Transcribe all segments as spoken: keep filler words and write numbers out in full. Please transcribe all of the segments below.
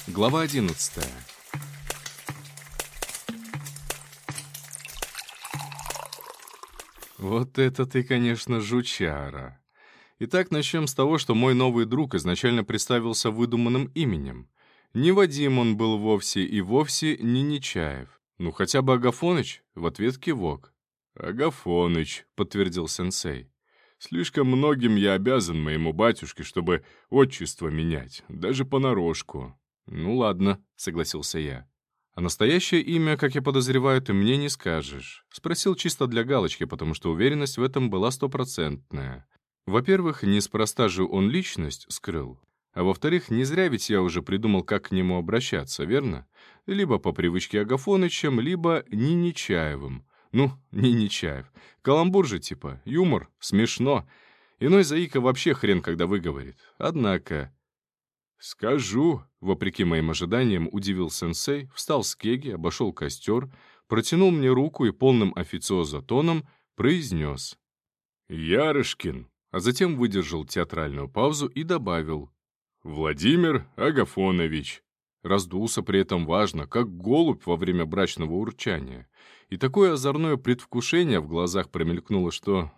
Глава одиннадцатая. Вот это ты, конечно, жучара. Итак, начнем с того, что мой новый друг изначально представился выдуманным именем. Не Вадим он был вовсе и вовсе не Нечаев. Ну, хотя бы Агафоныч, в ответ кивок. «Агафоныч», — подтвердил сенсей. «Слишком многим я обязан моему батюшке, чтобы отчество менять, даже понарошку». «Ну ладно», — согласился я. «А настоящее имя, как я подозреваю, ты мне не скажешь». Спросил чисто для галочки, потому что уверенность в этом была стопроцентная. Во-первых, неспроста же он личность скрыл. А во-вторых, не зря ведь я уже придумал, как к нему обращаться, верно? Либо по привычке Агафонычем, либо Нинечаевым. Ну, Нинечаев. Каламбур же типа, юмор, смешно. Иной заика вообще хрен когда выговорит. Однако... «Скажу», — вопреки моим ожиданиям, удивил сенсей, встал с кеги, обошел костер, протянул мне руку и полным официоза тоном произнес: «Ярышкин», а затем выдержал театральную паузу и добавил: «Владимир Агафонович». Раздулся при этом важно, как голубь во время брачного урчания. И такое озорное предвкушение в глазах промелькнуло, что...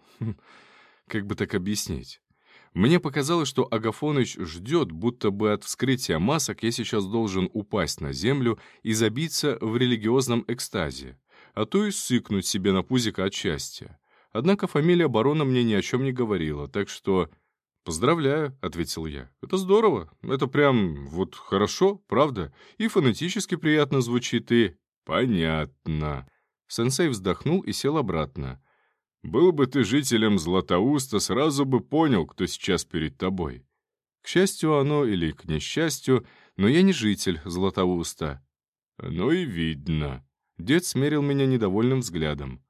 Как бы так объяснить? Мне показалось, что Агафоныч ждет, будто бы от вскрытия масок я сейчас должен упасть на землю и забиться в религиозном экстазе, а то и сыкнуть себе на пузико от счастья. Однако фамилия барона мне ни о чем не говорила, так что... «Поздравляю», — ответил я. «Это здорово. Это прям вот хорошо, правда? И фонетически приятно звучит, и...» «Понятно». Сенсей вздохнул и сел обратно. «Был бы ты жителем Златоуста, сразу бы понял, кто сейчас перед тобой. К счастью оно или к несчастью, но я не житель Златоуста». «Ну и видно». Дед смерил меня недовольным взглядом.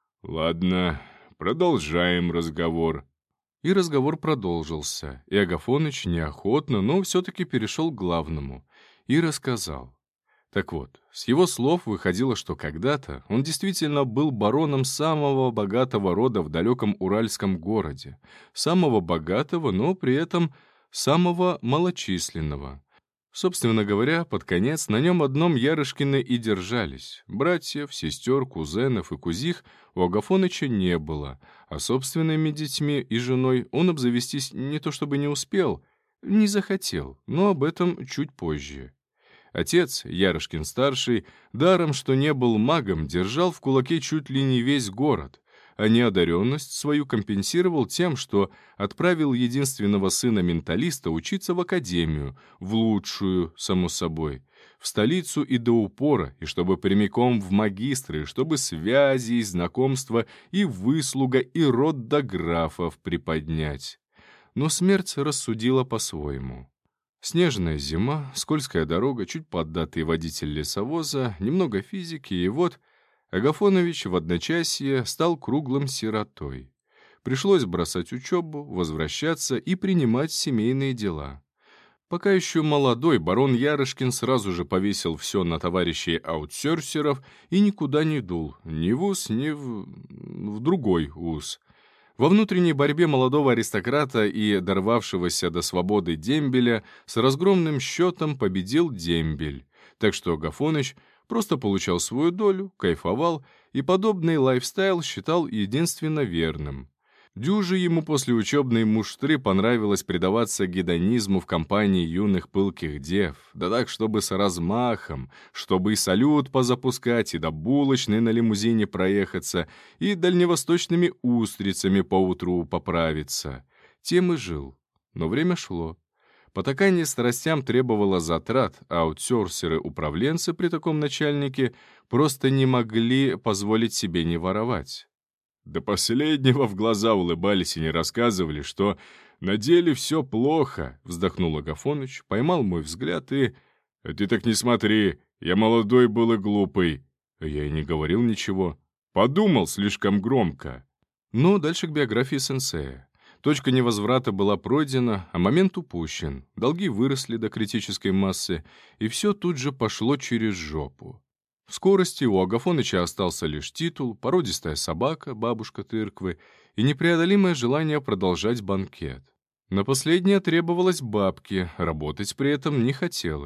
«Ладно, продолжаем разговор». И разговор продолжился, и Агафоныч неохотно, но все-таки перешел к главному и рассказал. Так вот, с его слов выходило, что когда-то он действительно был бароном самого богатого рода в далеком уральском городе. Самого богатого, но при этом самого малочисленного. Собственно говоря, под конец на нем одном Ярышкины и держались. Братьев, сестер, кузенов и кузих у Агафоныча не было, а собственными детьми и женой он обзавестись не то чтобы не успел, не захотел, но об этом чуть позже. Отец, Ярышкин-старший, даром что не был магом, держал в кулаке чуть ли не весь город, а неодаренность свою компенсировал тем, что отправил единственного сына-менталиста учиться в академию, в лучшую, само собой, в столицу и до упора, и чтобы прямиком в магистры, чтобы связи и знакомства, и выслуга, и род до графов приподнять. Но смерть рассудила по-своему. Снежная зима, скользкая дорога, чуть поддатый водитель лесовоза, немного физики, и вот... Агафонович в одночасье стал круглым сиротой. Пришлось бросать учебу, возвращаться и принимать семейные дела. Пока еще молодой, барон Ярышкин сразу же повесил все на товарищей аутсорсеров и никуда не дул, ни в ус, ни в... в другой ус. Во внутренней борьбе молодого аристократа и дорвавшегося до свободы дембеля с разгромным счетом победил дембель, так что Агафоныч просто получал свою долю, кайфовал и подобный лайфстайл считал единственно верным. Дюже ему после учебной муштры понравилось предаваться гедонизму в компании юных пылких дев, да так, чтобы с размахом, чтобы и салют позапускать, и до булочной на лимузине проехаться, и дальневосточными устрицами поутру поправиться. Тем и жил. Но время шло. Потакание страстям требовало затрат, а аутсорсеры-управленцы при таком начальнике просто не могли позволить себе не воровать. До последнего в глаза улыбались и не рассказывали, что на деле все плохо, вздохнул Агафоныч, поймал мой взгляд и... «А ты так не смотри, я молодой был и глупый». Я и не говорил ничего. Подумал слишком громко. Но дальше к биографии сенсея. Точка невозврата была пройдена, а момент упущен. Долги выросли до критической массы, и все тут же пошло через жопу. В скорости у Агафоныча остался лишь титул, породистая собака, бабушка тырквы, и непреодолимое желание продолжать банкет. На последнее требовалось бабки, работать при этом не хотелось.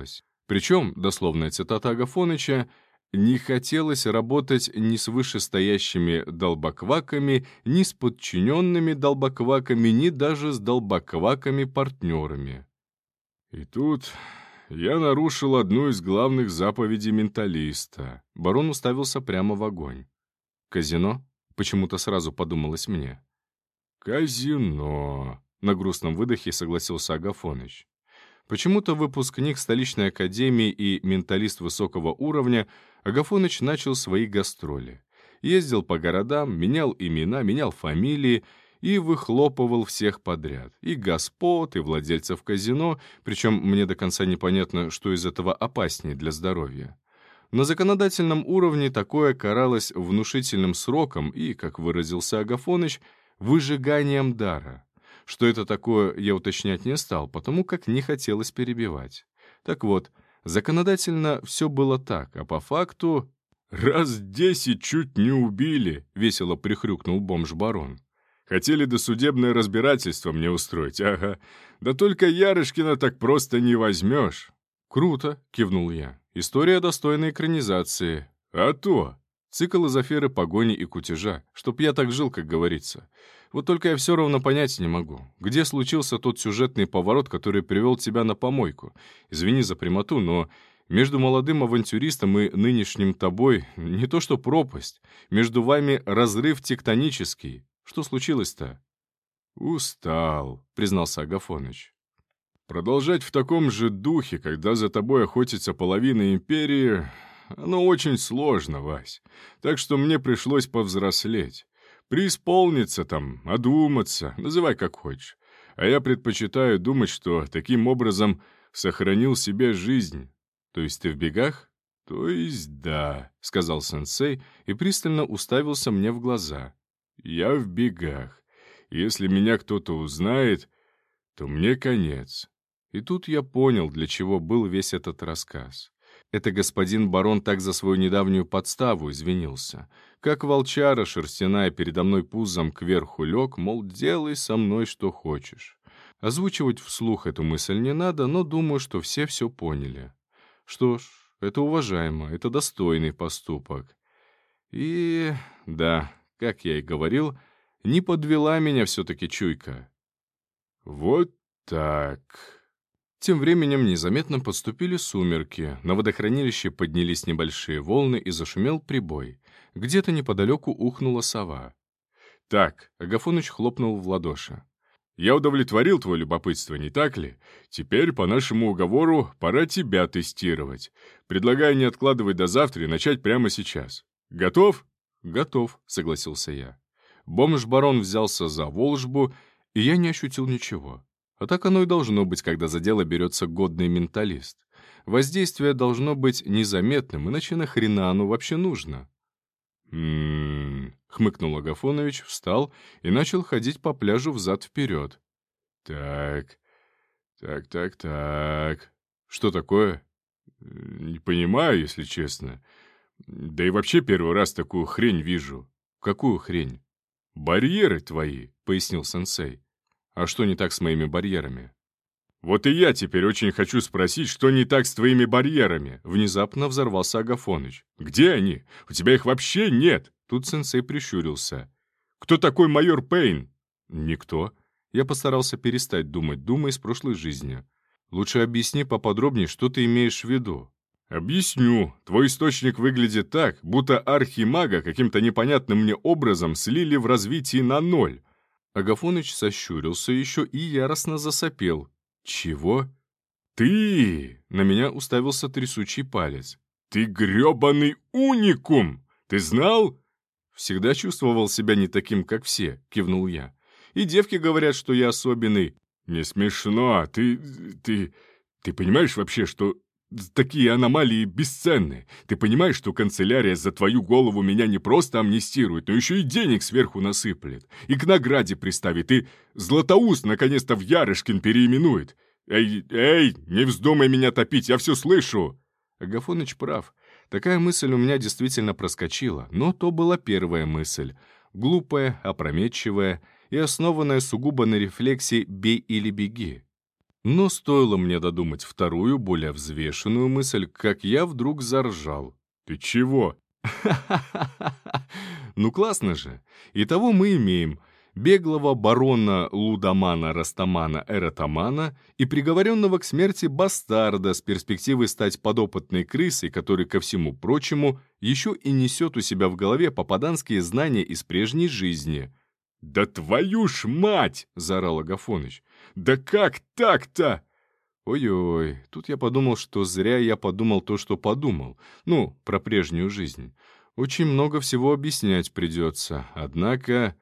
Причем, дословная цитата Агафоныча, «не хотелось работать ни с вышестоящими долбокваками, ни с подчиненными долбокваками, ни даже с долбокваками-партнерами». И тут я нарушил одну из главных заповедей менталиста. Барон уставился прямо в огонь. «Казино?» — почему-то сразу подумалось мне. «Казино», — на грустном выдохе согласился Агафоныч. Почему-то выпускник столичной академии и менталист высокого уровня Агафоныч начал свои гастроли. Ездил по городам, менял имена, менял фамилии и выхлопывал всех подряд. И господ, и владельцев казино, причем мне до конца непонятно, что из этого опаснее для здоровья. На законодательном уровне такое каралось внушительным сроком и, как выразился Агафоныч, выжиганием дара. Что это такое, я уточнять не стал, потому как не хотелось перебивать. Так вот, законодательно все было так, а по факту... «Раз десять чуть не убили», — весело прихрюкнул бомж-барон. «Хотели досудебное разбирательство мне устроить, ага. Да только Ярышкина так просто не возьмешь». «Круто», — кивнул я. «История достойна экранизации». «А то!» Цикл из аферы, погони и кутежа. Чтоб я так жил, как говорится. Вот только я все равно понять не могу. Где случился тот сюжетный поворот, который привел тебя на помойку? Извини за прямоту, но между молодым авантюристом и нынешним тобой не то что пропасть. Между вами разрыв тектонический. Что случилось-то?» «Устал», — признался Агафоныч. «Продолжать в таком же духе, когда за тобой охотится половина империи, оно очень сложно, Вась. Так что мне пришлось повзрослеть. Преисполниться там, одуматься, называй как хочешь. А я предпочитаю думать, что таким образом сохранил себе жизнь». «То есть ты в бегах?» «То есть да», — сказал сенсей и пристально уставился мне в глаза. «Я в бегах. Если меня кто-то узнает, то мне конец». И тут я понял, для чего был весь этот рассказ. Это господин барон так за свою недавнюю подставу извинился. Как волчара шерстяная передо мной пузом кверху лег, мол, делай со мной что хочешь. Озвучивать вслух эту мысль не надо, но думаю, что все все поняли. Что ж, это уважаемо, это достойный поступок. И, да, как я и говорил, не подвела меня все-таки чуйка. Вот так... Тем временем незаметно подступили сумерки, на водохранилище поднялись небольшие волны и зашумел прибой. Где-то неподалеку ухнула сова. «Так», — Агафоныч хлопнул в ладоши. «Я удовлетворил твое любопытство, не так ли? Теперь, по нашему уговору, пора тебя тестировать. Предлагаю не откладывать до завтра и начать прямо сейчас. Готов?» «Готов», — согласился я. Бомж-барон взялся за волжбу, и я не ощутил ничего. А так оно и должно быть, когда за дело берется годный менталист. Воздействие должно быть незаметным, иначе нахрена оно вообще нужно? «М-м-м», хмыкнул Агафонович, встал и начал ходить по пляжу взад-вперед. «Так, так, так, так... Что такое? Не понимаю, если честно. Да и вообще первый раз такую хрень вижу». «Какую хрень?» «Барьеры твои», — пояснил сенсей. «А что не так с моими барьерами?» «Вот и я теперь очень хочу спросить, что не так с твоими барьерами?» Внезапно взорвался Агафоныч. «Где они? У тебя их вообще нет!» Тут сенсей прищурился. «Кто такой майор Пейн?» «Никто». Я постарался перестать думать, думая из прошлой жизни. «Лучше объясни поподробнее, что ты имеешь в виду». «Объясню. Твой источник выглядит так, будто архимага каким-то непонятным мне образом слили в развитии на ноль». Агафоныч сощурился еще и яростно засопел. «Чего?» «Ты!» — на меня уставился трясучий палец. «Ты гребаный уникум! Ты знал?» «Всегда чувствовал себя не таким, как все», — кивнул я. «И девки говорят, что я особенный». «Не смешно. Ты... ты... ты понимаешь вообще, что такие аномалии бесценны? Ты понимаешь, что канцелярия за твою голову меня не просто амнистирует, но еще и денег сверху насыплет, и к награде приставит, и Златоуст наконец-то в Ярышкин переименует? Эй, эй, не вздумай меня топить, я все слышу!» Агафоныч прав. Такая мысль у меня действительно проскочила, но то была первая мысль. Глупая, опрометчивая и основанная сугубо на рефлексе «бей или беги». Но стоило мне додумать вторую, более взвешенную мысль, как я вдруг заржал. «Ты чего?» Ну классно же. Итого мы имеем беглого барона Лудомана Растамана Эратамана и приговоренного к смерти бастарда с перспективой стать подопытной крысой, который, ко всему прочему, еще и несет у себя в голове попаданские знания из прежней жизни. «Да твою ж мать!» — заорал Агафоныч. «Да как так-то?» Ой-ой, тут я подумал, что зря я подумал то, что подумал. Ну, про прежнюю жизнь. Очень много всего объяснять придется. Однако...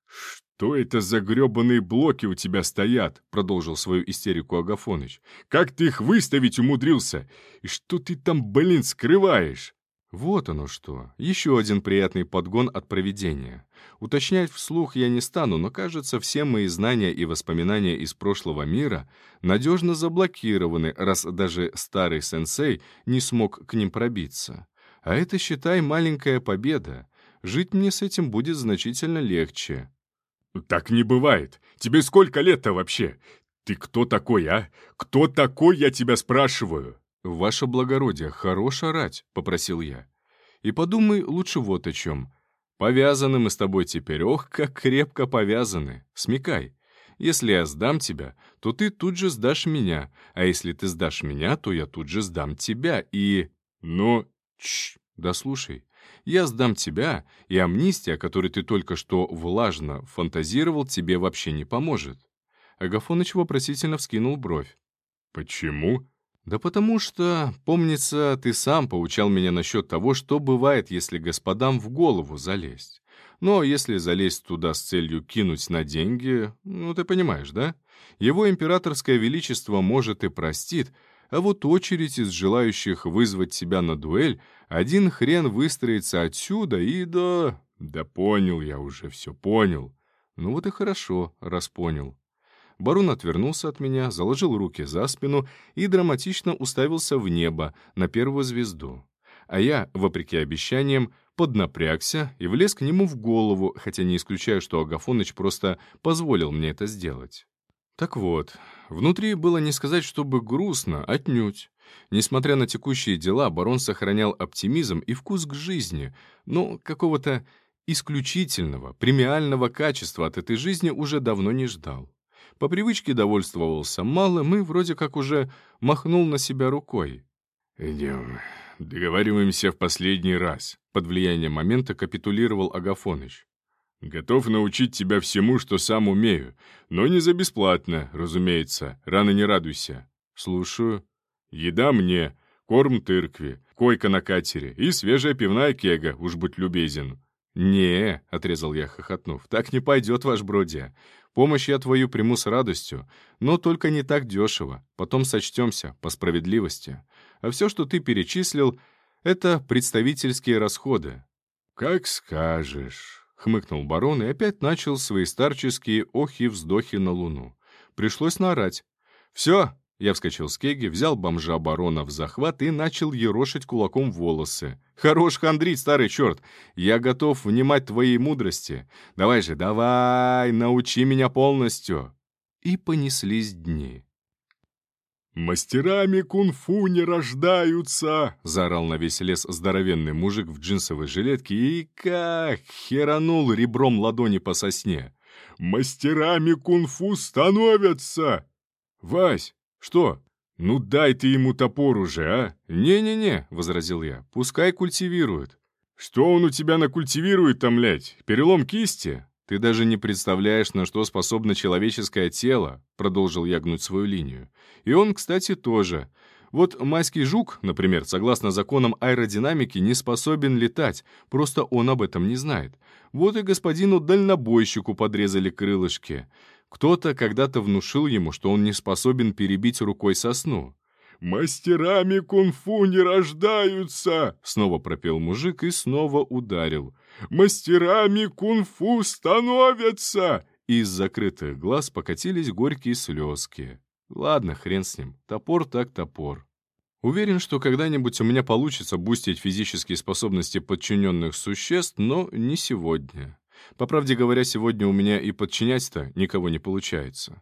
«Что это за гребаные блоки у тебя стоят?» — продолжил свою истерику Агафоныч. «Как ты их выставить умудрился? И что ты там, блин, скрываешь?» Вот оно что. Еще один приятный подгон от провидения. Уточнять вслух я не стану, но, кажется, все мои знания и воспоминания из прошлого мира надежно заблокированы, раз даже старый сенсей не смог к ним пробиться. А это, считай, маленькая победа. Жить мне с этим будет значительно легче. «Так не бывает. Тебе сколько лет-то вообще? Ты кто такой, а? Кто такой, я тебя спрашиваю?» «Ваше благородие, хорош орать», — попросил я. «И подумай лучше вот о чем. Повязаны мы с тобой теперь, ох, как крепко повязаны. Смекай. Если я сдам тебя, то ты тут же сдашь меня, а если ты сдашь меня, то я тут же сдам тебя, и...» «Ну, чш, да слушай. Я сдам тебя, и амнистия, о которой ты только что влажно фантазировал, тебе вообще не поможет». Агафоныч вопросительно вскинул бровь. «Почему?» «Да потому что, помнится, ты сам поучал меня насчет того, что бывает, если господам в голову залезть. Но если залезть туда с целью кинуть на деньги, ну, ты понимаешь, да? Его императорское величество может и простит, а вот очередь из желающих вызвать себя на дуэль один хрен выстроится отсюда и до...» «Да понял я уже, все понял». «Ну вот и хорошо, раз понял». Барон отвернулся от меня, заложил руки за спину и драматично уставился в небо, на первую звезду. А я, вопреки обещаниям, поднапрягся и влез к нему в голову, хотя не исключаю, что Агафоныч просто позволил мне это сделать. Так вот, внутри было не сказать, чтобы грустно, отнюдь. Несмотря на текущие дела, барон сохранял оптимизм и вкус к жизни, но какого-то исключительного, премиального качества от этой жизни уже давно не ждал. По привычке довольствовался малым и вроде как уже махнул на себя рукой. «Идем, договариваемся в последний раз», — под влиянием момента капитулировал Агафоныч. «Готов научить тебя всему, что сам умею, но не за бесплатно, разумеется, рано не радуйся». «Слушаю». «Еда мне, корм тыркви, койка на катере и свежая пивная кега, уж будь любезен». «Не», — отрезал я, хохотнув, — «так не пойдет, ваш бродя. Помощь я твою приму с радостью, но только не так дешево, потом сочтемся, по справедливости. А все, что ты перечислил, — это представительские расходы». «Как скажешь», — хмыкнул барон и опять начал свои старческие охи-вздохи на луну. Пришлось наорать. «Все!» — я вскочил с кеги, взял бомжа барона в захват и начал ерошить кулаком волосы. «Хорош хандрить, старый черт! Я готов внимать твоей мудрости. Давай же, давай, научи меня полностью!» И понеслись дни. «Мастерами кунг-фу не рождаются!» — заорал на весь лес здоровенный мужик в джинсовой жилетке и как херанул ребром ладони по сосне. «Мастерами кунг-фу становятся!» «Вась, что? Ну дай ты ему топор уже, а?» «Не-не-не», — возразил я, — «пускай культивирует». «Что он у тебя накультивирует-то, млядь? Перелом кисти?» «Ты даже не представляешь, на что способно человеческое тело», — продолжил я гнуть свою линию. «И он, кстати, тоже. Вот майский жук, например, согласно законам аэродинамики, не способен летать, просто он об этом не знает. Вот и господину дальнобойщику подрезали крылышки. Кто-то когда-то внушил ему, что он не способен перебить рукой сосну». «Мастерами кунг-фу не рождаются!» — снова пропел мужик и снова ударил. «Мастерами кунг-фу становятся!» Из закрытых глаз покатились горькие слезки. Ладно, хрен с ним. Топор так топор. Уверен, что когда-нибудь у меня получится бустить физические способности подчиненных существ, но не сегодня. По правде говоря, сегодня у меня и подчинять-то никого не получается.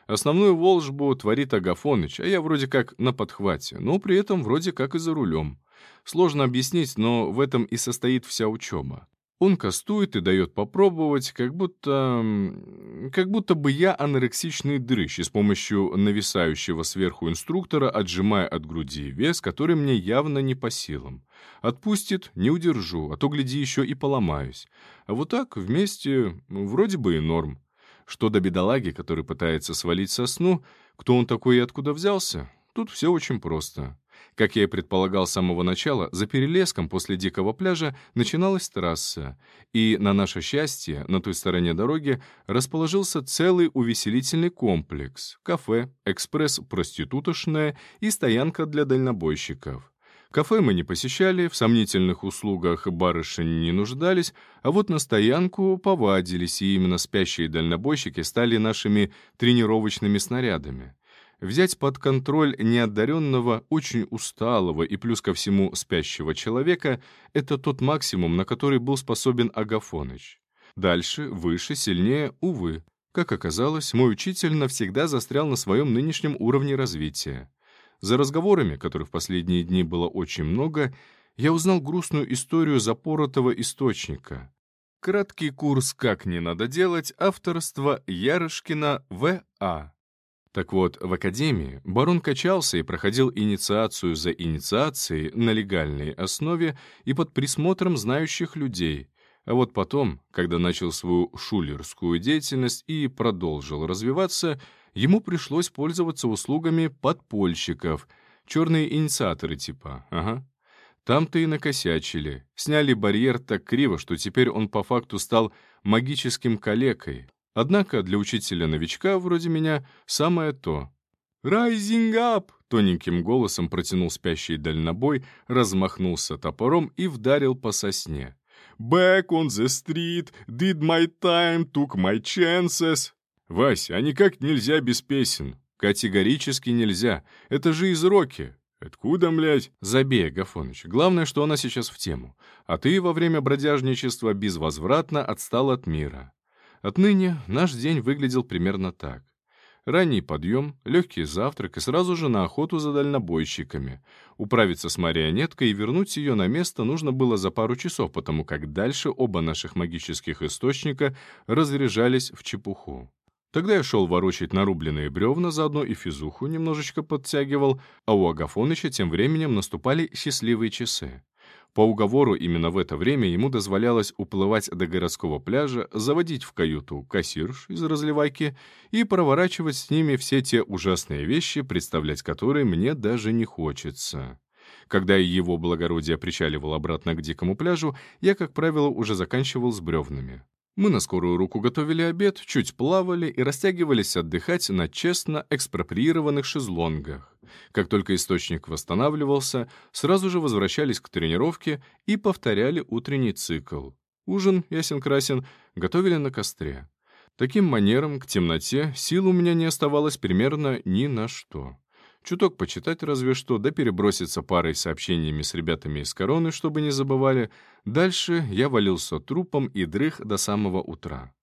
Основную волжбу творит Агафоныч, а я вроде как на подхвате, но при этом вроде как и за рулем. Сложно объяснить, но в этом и состоит вся учеба. Он кастует и дает попробовать, как будто... м, как будто бы я анорексичный дрыщ, и с помощью нависающего сверху инструктора отжимая от груди вес, который мне явно не по силам. Отпустит — не удержу, а то, гляди, еще и поломаюсь. А вот так вместе ну, вроде бы и норм. Что до бедолаги, который пытается свалить со сну, кто он такой и откуда взялся, тут все очень просто. Как я и предполагал с самого начала, за перелеском после дикого пляжа начиналась трасса, и, на наше счастье, на той стороне дороги расположился целый увеселительный комплекс — кафе, экспресс-проститутошная и стоянка для дальнобойщиков. Кафе мы не посещали, в сомнительных услугах барышень не нуждались, а вот на стоянку повадились, и именно спящие дальнобойщики стали нашими тренировочными снарядами. Взять под контроль неодаренного, очень усталого и плюс ко всему спящего человека — это тот максимум, на который был способен Агафоныч. Дальше, выше, сильнее, увы. Как оказалось, мой учитель навсегда застрял на своем нынешнем уровне развития. За разговорами, которых в последние дни было очень много, я узнал грустную историю запоротого источника. Краткий курс «Как не надо делать» авторства Ярышкина В А Так вот, в академии барон качался и проходил инициацию за инициацией на легальной основе и под присмотром знающих людей. А вот потом, когда начал свою шулерскую деятельность и продолжил развиваться, ему пришлось пользоваться услугами подпольщиков, черные инициаторы типа, ага. Там-то и накосячили, сняли барьер так криво, что теперь он по факту стал магическим калекой. Однако для учителя-новичка, вроде меня, самое то. «Rising up!» — тоненьким голосом протянул спящий дальнобой, размахнулся топором и вдарил по сосне. «Back on the street, did my time, took my chances!» «Вась, а никак нельзя без песен. Категорически нельзя. Это же из роки». «Откуда, млядь?» «Забей, Агафоныч. Главное, что она сейчас в тему. А ты во время бродяжничества безвозвратно отстал от мира». Отныне наш день выглядел примерно так. Ранний подъем, легкий завтрак и сразу же на охоту за дальнобойщиками. Управиться с марионеткой и вернуть ее на место нужно было за пару часов, потому как дальше оба наших магических источника разряжались в чепуху. Тогда я шел ворочать нарубленные бревна, заодно и физуху немножечко подтягивал, а у Агафоныча тем временем наступали счастливые часы. По уговору именно в это время ему дозволялось уплывать до городского пляжа, заводить в каюту кассирш из разливайки и проворачивать с ними все те ужасные вещи, представлять которые мне даже не хочется. Когда его благородие причаливал обратно к дикому пляжу, я, как правило, уже заканчивал с бревнами. Мы на скорую руку готовили обед, чуть плавали и растягивались отдыхать на честно экспроприированных шезлонгах. Как только источник восстанавливался, сразу же возвращались к тренировке и повторяли утренний цикл. Ужин, ясен-красен, готовили на костре. Таким манером, к темноте, сил у меня не оставалось примерно ни на что. Чуток почитать разве что, да переброситься парой сообщениями с ребятами из короны, чтобы не забывали. Дальше я валился трупом и дрых до самого утра.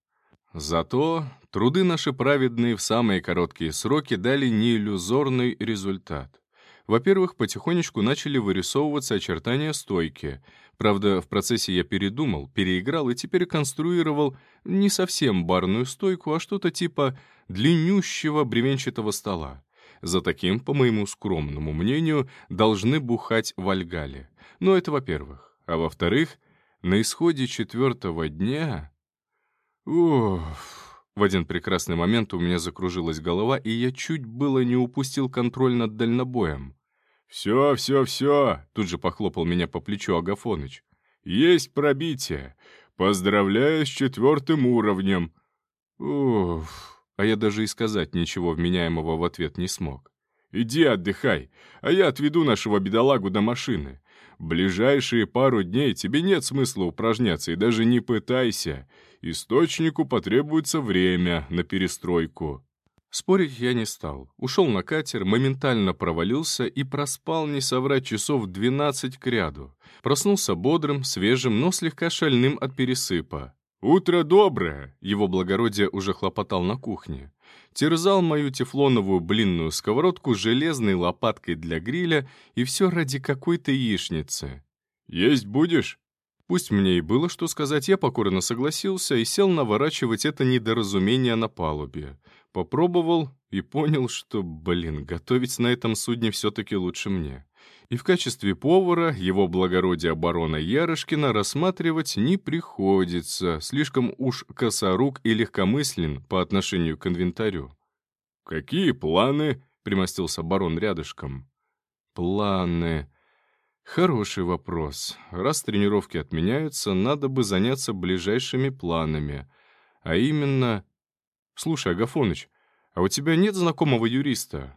Зато труды наши праведные в самые короткие сроки дали неиллюзорный результат. Во-первых, потихонечку начали вырисовываться очертания стойки. Правда, в процессе я передумал, переиграл и теперь конструировал не совсем барную стойку, а что-то типа длиннющего бревенчатого стола. За таким, по моему скромному мнению, должны бухать в Альгале. Но это во-первых. А во-вторых, на исходе четвертого дня... Уф... В один прекрасный момент у меня закружилась голова, и я чуть было не упустил контроль над дальнобоем. «Все, все, все!» — тут же похлопал меня по плечу Агафоныч. «Есть пробитие! Поздравляю с четвертым уровнем!» Уф... А я даже и сказать ничего вменяемого в ответ не смог. «Иди отдыхай, а я отведу нашего бедолагу до машины. Ближайшие пару дней тебе нет смысла упражняться и даже не пытайся. Источнику потребуется время на перестройку». Спорить я не стал. Ушел на катер, моментально провалился и проспал, не соврать, часов двенадцать кряду. Проснулся бодрым, свежим, но слегка шальным от пересыпа. «Утро доброе!» — его благородие уже хлопотал на кухне. Терзал мою тефлоновую блинную сковородку железной лопаткой для гриля, и все ради какой-то яичницы. «Есть будешь?» Пусть мне и было что сказать, я покорно согласился и сел наворачивать это недоразумение на палубе. Попробовал и понял, что, блин, готовить на этом судне все-таки лучше мне. И в качестве повара его благородия барона Ярышкина рассматривать не приходится, слишком уж косорук и легкомыслен по отношению к инвентарю. «Какие планы?» — примостился барон рядышком. «Планы...» Хороший вопрос. Раз тренировки отменяются, надо бы заняться ближайшими планами. А именно... Слушай, Агафоныч, а у тебя нет знакомого юриста?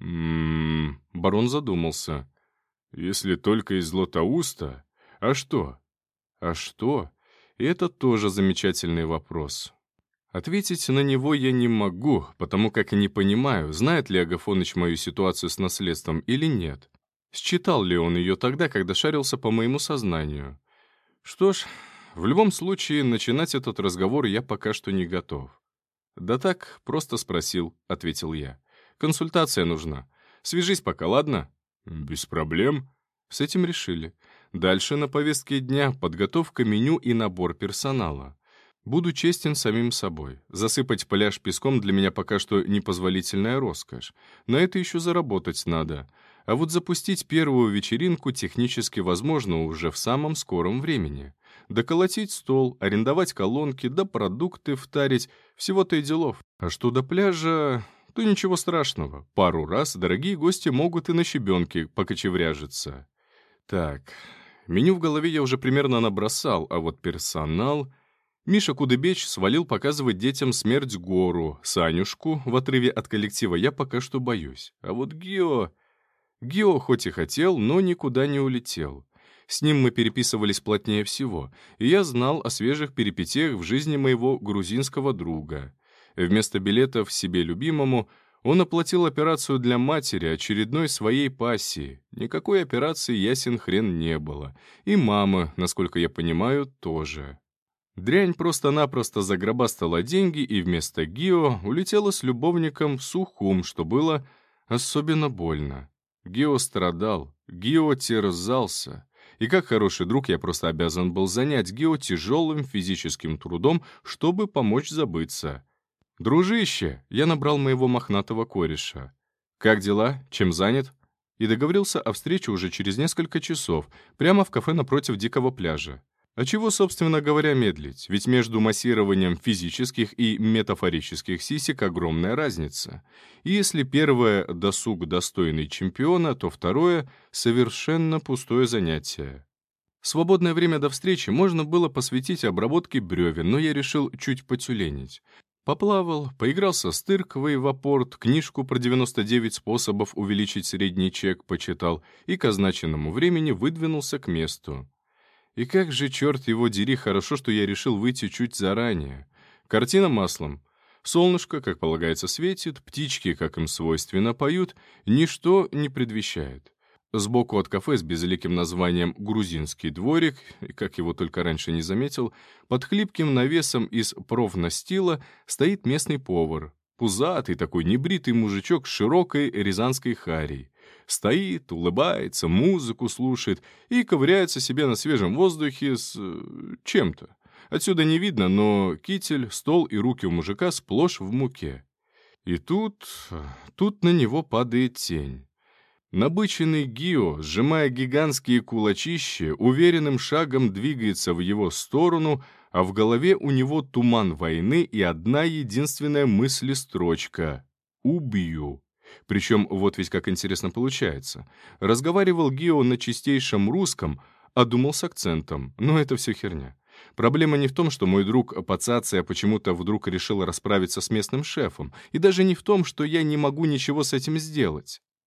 Ммм... Барон задумался. Если только из Златоуста... А что? А что? И это тоже замечательный вопрос. Ответить на него я не могу, потому как и не понимаю, знает ли Агафоныч мою ситуацию с наследством или нет. Считал ли он ее тогда, когда шарился по моему сознанию? Что ж, в любом случае, начинать этот разговор я пока что не готов. «Да так, просто спросил», — ответил я. «Консультация нужна. Свяжись пока, ладно?» «Без проблем». С этим решили. Дальше на повестке дня подготовка меню и набор персонала. Буду честен самим собой. Засыпать пляж песком для меня пока что непозволительная роскошь. На это еще заработать надо. А вот запустить первую вечеринку технически возможно уже в самом скором времени. Доколотить стол, арендовать колонки, да продукты втарить — всего-то и делов. А что до пляжа, то ничего страшного. Пару раз дорогие гости могут и на щебенке покочевряжиться. Так, меню в голове я уже примерно набросал, а вот персонал... Миша Кудыбеч свалил показывать детям «Смерть гору», Санюшку в отрыве от коллектива я пока что боюсь. А вот Гио... Гио хоть и хотел, но никуда не улетел. С ним мы переписывались плотнее всего, и я знал о свежих перипетиях в жизни моего грузинского друга. Вместо билетов себе любимому он оплатил операцию для матери, очередной своей пассии. Никакой операции, ясен хрен, не было. И мама, насколько я понимаю, тоже. Дрянь просто-напросто загробастала деньги и вместо Гио улетела с любовником в Сухум, что было особенно больно. Гио страдал, Гио терзался. И как хороший друг я просто обязан был занять Гио тяжелым физическим трудом, чтобы помочь забыться. «Дружище!» — я набрал моего мохнатого кореша. «Как дела? Чем занят?» И договорился о встрече уже через несколько часов, прямо в кафе напротив дикого пляжа. А чего, собственно говоря, медлить? Ведь между массированием физических и метафорических сисек огромная разница. И если первое — досуг достойный чемпиона, то второе — совершенно пустое занятие. Свободное время до встречи можно было посвятить обработке бревен, но я решил чуть потюленить. Поплавал, поигрался с тырквой в апорт, книжку про девяносто девять способов увеличить средний чек почитал и к означенному времени выдвинулся к месту. И как же, черт его дери, хорошо, что я решил выйти чуть заранее. Картина маслом. Солнышко, как полагается, светит, птички, как им свойственно, поют, ничто не предвещает. Сбоку от кафе с безликим названием «Грузинский дворик», и как его только раньше не заметил, под хлипким навесом из профнастила стоит местный повар. Пузатый такой небритый мужичок с широкой рязанской харей. Стоит, улыбается, музыку слушает и ковыряется себе на свежем воздухе с... чем-то. Отсюда не видно, но китель, стол и руки у мужика сплошь в муке. И тут... тут на него падает тень. Набыченный Гио, сжимая гигантские кулачища, уверенным шагом двигается в его сторону, а в голове у него туман войны и одна единственная мысль-строчка — «Убью». Причем вот ведь как интересно получается. Разговаривал Гио на чистейшем русском, а думал с акцентом, но это все херня. Проблема не в том, что мой друг Пацация почему-то вдруг решил расправиться с местным шефом, и даже не в том, что я не могу ничего с этим сделать.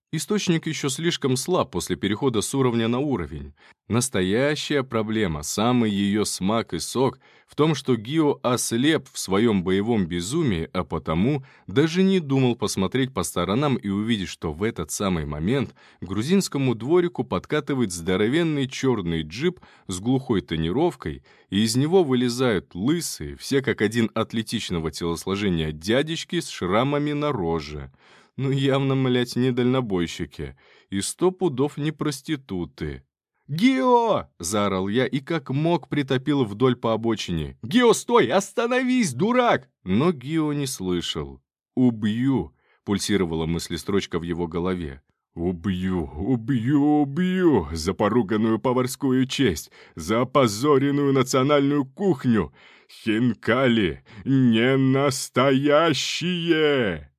Источник еще слишком слаб после перехода с уровня на уровень. Настоящая проблема, самый ее смак и сок, в том, что Гио ослеп в своем боевом безумии, а потому даже не думал посмотреть по сторонам и увидеть, что в этот самый момент к грузинскому дворику подкатывает здоровенный черный джип с глухой тонировкой, и из него вылезают лысые, все как один атлетичного телосложения дядечки с шрамами на роже. Ну, явно, млять, не дальнобойщики. И сто пудов не проституты. «Гио!» — заорал я и как мог притопил вдоль по обочине. «Гио, стой! Остановись, дурак!» Но Гио не слышал. «Убью!» — пульсировала мыслестрочка в его голове. «Убью, убью, убью! За поруганную поварскую честь! За опозоренную национальную кухню! Хинкали не настоящие!»